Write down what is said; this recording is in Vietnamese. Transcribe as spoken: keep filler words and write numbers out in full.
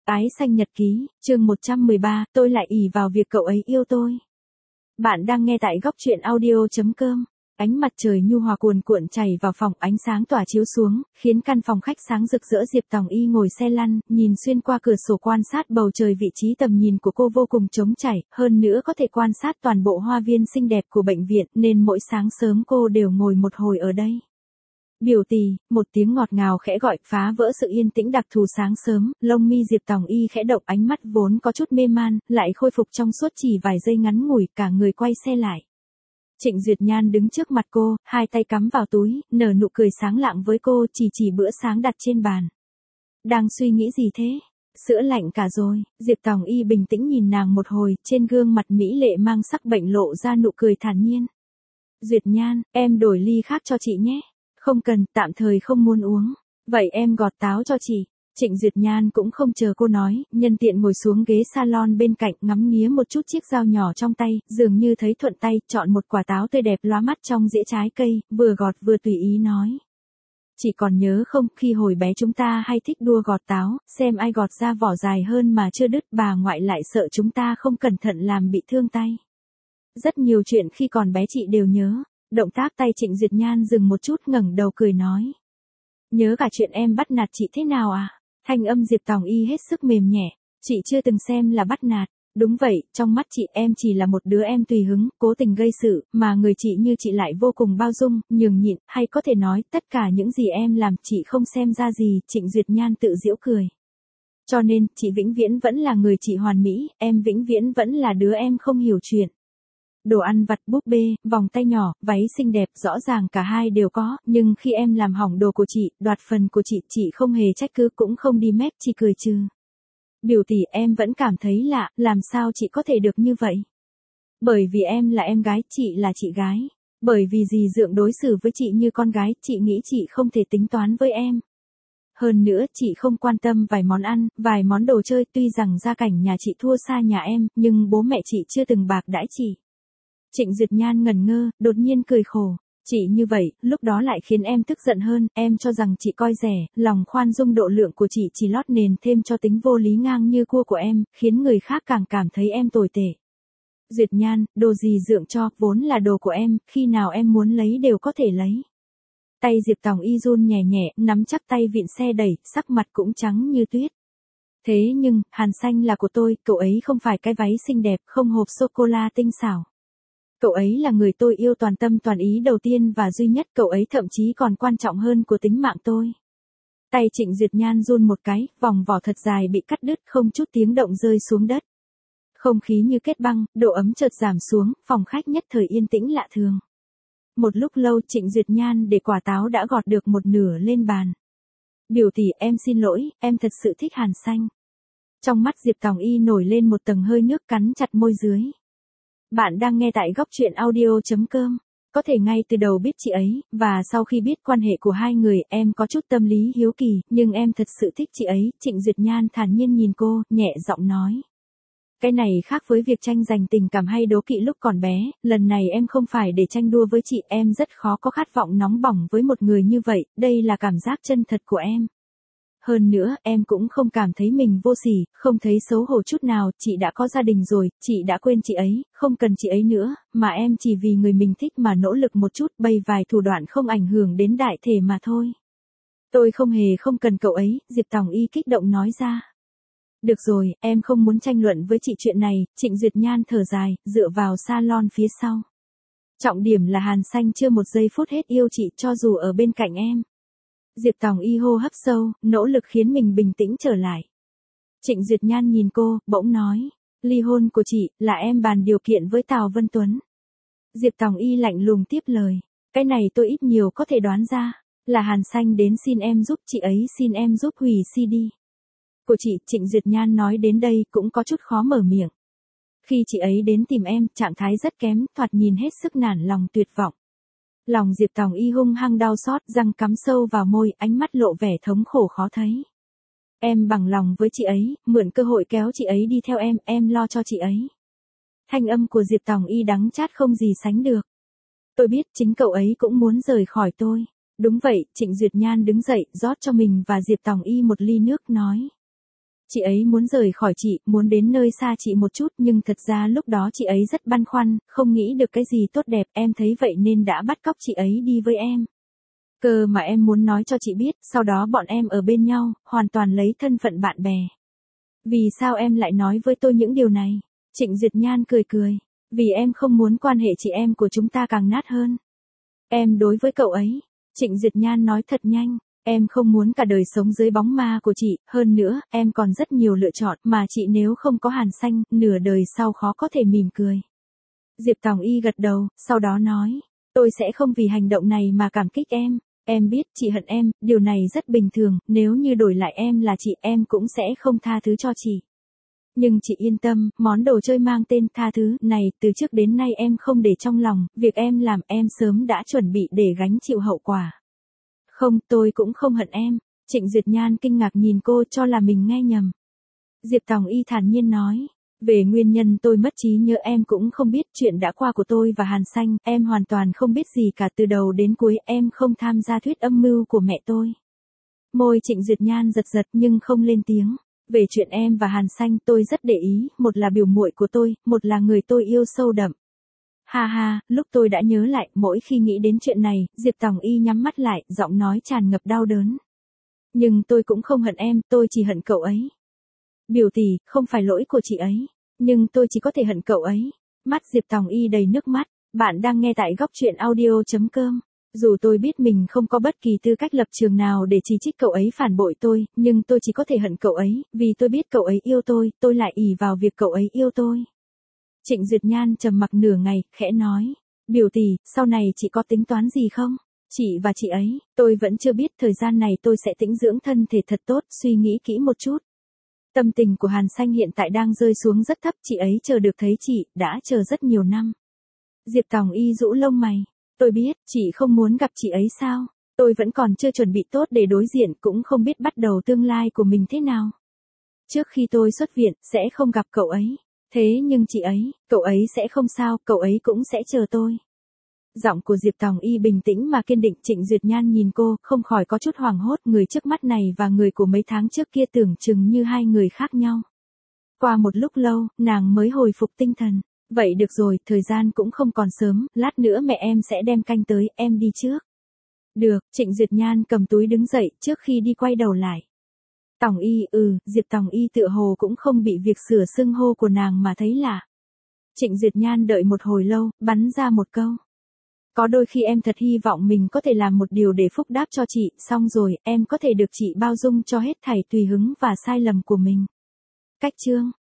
Ái xanh nhật ký, chương một trăm mười ba, tôi lại ỷ vào việc cậu ấy yêu tôi. Bạn đang nghe tại góc truyện audio chấm com. Ánh mặt trời nhu hòa cuồn cuộn chảy vào phòng, ánh sáng tỏa chiếu xuống, khiến căn phòng khách sáng rực rỡ. Diệp Tòng Y ngồi xe lăn, nhìn xuyên qua cửa sổ quan sát bầu trời. Vị trí tầm nhìn của cô vô cùng trống trải, hơn nữa có thể quan sát toàn bộ hoa viên xinh đẹp của bệnh viện, nên mỗi sáng sớm cô đều ngồi một hồi ở đây. Biểu tỷ, một tiếng ngọt ngào khẽ gọi, phá vỡ sự yên tĩnh đặc thù sáng sớm. Lông mi Diệp Tòng Y khẽ động, ánh mắt vốn có chút mê man, lại khôi phục trong suốt chỉ vài giây ngắn ngủi. Cả người quay xe lại. Trịnh Duyệt Nhan đứng trước mặt cô, hai tay cắm vào túi, nở nụ cười sáng lạng với cô, chỉ chỉ bữa sáng đặt trên bàn. Đang suy nghĩ gì thế? Sữa lạnh cả rồi. Diệp Tòng Y bình tĩnh nhìn nàng một hồi, trên gương mặt mỹ lệ mang sắc bệnh lộ ra nụ cười thản nhiên. Duyệt Nhan, em đổi ly khác cho chị nhé. Không cần, tạm thời không muốn uống. Vậy em gọt táo cho chị. Trịnh Duyệt Nhan cũng không chờ cô nói, nhân tiện ngồi xuống ghế salon bên cạnh, ngắm nghía một chút chiếc dao nhỏ trong tay, dường như thấy thuận tay, chọn một quả táo tươi đẹp lóa mắt trong dĩa trái cây, vừa gọt vừa tùy ý nói. Chị còn nhớ không, khi hồi bé chúng ta hay thích đua gọt táo, xem ai gọt ra vỏ dài hơn mà chưa đứt, bà ngoại lại sợ chúng ta không cẩn thận làm bị thương tay. Rất nhiều chuyện khi còn bé chị đều nhớ. Động tác tay Trịnh Duyệt Nhan dừng một chút, ngẩng đầu cười nói. Nhớ cả chuyện em bắt nạt chị thế nào à? Thanh âm Diệp Tòng Y hết sức mềm nhẹ. Chị chưa từng xem là bắt nạt. Đúng vậy, trong mắt chị em chỉ là một đứa em tùy hứng, cố tình gây sự, mà người chị như chị lại vô cùng bao dung, nhường nhịn, hay có thể nói, tất cả những gì em làm chị không xem ra gì. Trịnh Duyệt Nhan tự giễu cười. Cho nên, chị vĩnh viễn vẫn là người chị hoàn mỹ, em vĩnh viễn vẫn là đứa em không hiểu chuyện. Đồ ăn vặt, búp bê, vòng tay nhỏ, váy xinh đẹp, rõ ràng cả hai đều có, nhưng khi em làm hỏng đồ của chị, đoạt phần của chị, chị không hề trách cứ, cũng không đi mép, chỉ cười trừ. Biểu tỷ, em vẫn cảm thấy lạ, làm sao chị có thể được như vậy? Bởi vì em là em gái, chị là chị gái. Bởi vì dì Dượng đối xử với chị như con gái, chị nghĩ chị không thể tính toán với em. Hơn nữa, chị không quan tâm vài món ăn, vài món đồ chơi, tuy rằng gia cảnh nhà chị thua xa nhà em, nhưng bố mẹ chị chưa từng bạc đãi chị. Trịnh Duyệt Nhan ngẩn ngơ, đột nhiên cười khổ. Chị như vậy, lúc đó lại khiến em tức giận hơn, em cho rằng chị coi rẻ, lòng khoan dung độ lượng của chị chỉ lót nền thêm cho tính vô lý ngang như cua của em, khiến người khác càng cảm thấy em tồi tệ. Duyệt Nhan, đồ gì Dượng cho, vốn là đồ của em, khi nào em muốn lấy đều có thể lấy. Tay Diệp Tòng Y run nhẹ nhẹ, nắm chắc tay vịn xe đẩy, sắc mặt cũng trắng như tuyết. Thế nhưng, Hàn Xanh là của tôi, cậu ấy không phải cái váy xinh đẹp, không hộp sô-cô-la tinh xảo. Cậu ấy là người tôi yêu toàn tâm toàn ý đầu tiên và duy nhất, cậu ấy thậm chí còn quan trọng hơn của tính mạng tôi. Tay Trịnh Duyệt Nhan run một cái, vòng vỏ thật dài bị cắt đứt, không chút tiếng động rơi xuống đất. Không khí như kết băng, độ ấm chợt giảm xuống, phòng khách nhất thời yên tĩnh lạ thường. Một lúc lâu Trịnh Duyệt Nhan để quả táo đã gọt được một nửa lên bàn. Biểu tỷ, em xin lỗi, em thật sự thích Hàn Xanh. Trong mắt Diệp Tòng Y nổi lên một tầng hơi nước, cắn chặt môi dưới. Bạn đang nghe tại góc truyện audio chấm com. Có thể ngay từ đầu biết chị ấy, và sau khi biết quan hệ của hai người, em có chút tâm lý hiếu kỳ, nhưng em thật sự thích chị ấy. Trịnh Duyệt Nhan thản nhiên nhìn cô, nhẹ giọng nói. Cái này khác với việc tranh giành tình cảm hay đố kỵ lúc còn bé, lần này em không phải để tranh đua với chị, em rất khó có khát vọng nóng bỏng với một người như vậy, đây là cảm giác chân thật của em. Hơn nữa, em cũng không cảm thấy mình vô sỉ, không thấy xấu hổ chút nào, chị đã có gia đình rồi, chị đã quên chị ấy, không cần chị ấy nữa, mà em chỉ vì người mình thích mà nỗ lực một chút, bày vài thủ đoạn không ảnh hưởng đến đại thể mà thôi. Tôi không hề không cần cậu ấy, Diệp Tòng Y kích động nói ra. Được rồi, em không muốn tranh luận với chị chuyện này. Trịnh Duyệt Nhan thở dài, dựa vào salon phía sau. Trọng điểm là Hàn Xanh chưa một giây phút hết yêu chị, cho dù ở bên cạnh em. Diệp Tòng Y hô hấp sâu, nỗ lực khiến mình bình tĩnh trở lại. Trịnh Duyệt Nhan nhìn cô, bỗng nói, ly hôn của chị, là em bàn điều kiện với Tào Vân Tuấn. Diệp Tòng Y lạnh lùng tiếp lời, cái này tôi ít nhiều có thể đoán ra, là Hàn Xanh đến xin em giúp, chị ấy xin em giúp hủy xê đê của chị. Trịnh Duyệt Nhan nói đến đây cũng có chút khó mở miệng. Khi chị ấy đến tìm em, trạng thái rất kém, thoạt nhìn hết sức nản lòng tuyệt vọng. Lòng Diệp Tòng Y hung hăng đau xót, răng cắm sâu vào môi, ánh mắt lộ vẻ thống khổ khó thấy. Em bằng lòng với chị ấy, mượn cơ hội kéo chị ấy đi theo em, em lo cho chị ấy. Thanh âm của Diệp Tòng Y đắng chát không gì sánh được. Tôi biết chính cậu ấy cũng muốn rời khỏi tôi. Đúng vậy, Trịnh Duyệt Nhan đứng dậy, rót cho mình và Diệp Tòng Y một ly nước, nói. Chị ấy muốn rời khỏi chị, muốn đến nơi xa chị một chút, nhưng thật ra lúc đó chị ấy rất băn khoăn, không nghĩ được cái gì tốt đẹp, em thấy vậy nên đã bắt cóc chị ấy đi với em. Cơ mà em muốn nói cho chị biết, sau đó bọn em ở bên nhau, hoàn toàn lấy thân phận bạn bè. Vì sao em lại nói với tôi những điều này? Trịnh Duyệt Nhan cười cười. Vì em không muốn quan hệ chị em của chúng ta càng nát hơn. Em đối với cậu ấy. Trịnh Duyệt Nhan nói thật nhanh. Em không muốn cả đời sống dưới bóng ma của chị, hơn nữa, em còn rất nhiều lựa chọn mà chị nếu không có Hàn Xanh, nửa đời sau khó có thể mỉm cười. Diệp Tòng Y gật đầu, sau đó nói, tôi sẽ không vì hành động này mà cảm kích em. Em biết chị hận em, điều này rất bình thường, nếu như đổi lại em là chị em cũng sẽ không tha thứ cho chị. Nhưng chị yên tâm, món đồ chơi mang tên tha thứ này từ trước đến nay em không để trong lòng, việc em làm em sớm đã chuẩn bị để gánh chịu hậu quả. Không, tôi cũng không hận em. Trịnh Duyệt Nhan kinh ngạc nhìn cô cho là mình nghe nhầm. Diệp Tòng Y thản nhiên nói. Về nguyên nhân tôi mất trí nhớ em cũng không biết, chuyện đã qua của tôi và Hàn Xanh, em hoàn toàn không biết gì cả, từ đầu đến cuối, em không tham gia thuyết âm mưu của mẹ tôi. Môi Trịnh Duyệt Nhan giật giật nhưng không lên tiếng. Về chuyện em và Hàn Xanh tôi rất để ý, một là biểu muội của tôi, một là người tôi yêu sâu đậm. Ha ha, lúc tôi đã nhớ lại, mỗi khi nghĩ đến chuyện này, Diệp Tòng Y nhắm mắt lại, giọng nói tràn ngập đau đớn. Nhưng tôi cũng không hận em, tôi chỉ hận cậu ấy. Biểu tỷ, không phải lỗi của chị ấy, nhưng tôi chỉ có thể hận cậu ấy. Mắt Diệp Tòng Y đầy nước mắt. Bạn đang nghe tại góc truyện audio chấm com. Dù tôi biết mình không có bất kỳ tư cách lập trường nào để chỉ trích cậu ấy phản bội tôi, nhưng tôi chỉ có thể hận cậu ấy, vì tôi biết cậu ấy yêu tôi, tôi lại ỷ vào việc cậu ấy yêu tôi. Trịnh Duyệt Nhan trầm mặc nửa ngày, khẽ nói, biểu tỷ, sau này chị có tính toán gì không? Chị và chị ấy, tôi vẫn chưa biết, thời gian này tôi sẽ tĩnh dưỡng thân thể thật tốt, suy nghĩ kỹ một chút. Tâm tình của Hàn Xanh hiện tại đang rơi xuống rất thấp, chị ấy chờ được thấy chị, đã chờ rất nhiều năm. Diệp Tòng Y rũ lông mày. Tôi biết, chị không muốn gặp chị ấy sao? Tôi vẫn còn chưa chuẩn bị tốt để đối diện, cũng không biết bắt đầu tương lai của mình thế nào. Trước khi tôi xuất viện, sẽ không gặp cậu ấy. Thế nhưng chị ấy, cậu ấy sẽ không sao, cậu ấy cũng sẽ chờ tôi. Giọng của Diệp Tòng Y bình tĩnh mà kiên định. Trịnh Duyệt Nhan nhìn cô, không khỏi có chút hoảng hốt, người trước mắt này và người của mấy tháng trước kia tưởng chừng như hai người khác nhau. Qua một lúc lâu, nàng mới hồi phục tinh thần. Vậy được rồi, thời gian cũng không còn sớm, lát nữa mẹ em sẽ đem canh tới, em đi trước. Được, Trịnh Duyệt Nhan cầm túi đứng dậy, trước khi đi quay đầu lại. Tòng Y, ừ, Diệp Tòng Y tựa hồ cũng không bị việc sửa xưng hô của nàng mà thấy lạ. Trịnh Duyệt Nhan đợi một hồi lâu, bắn ra một câu. Có đôi khi em thật hy vọng mình có thể làm một điều để phúc đáp cho chị, xong rồi, em có thể được chị bao dung cho hết thảy tùy hứng và sai lầm của mình. Cách chương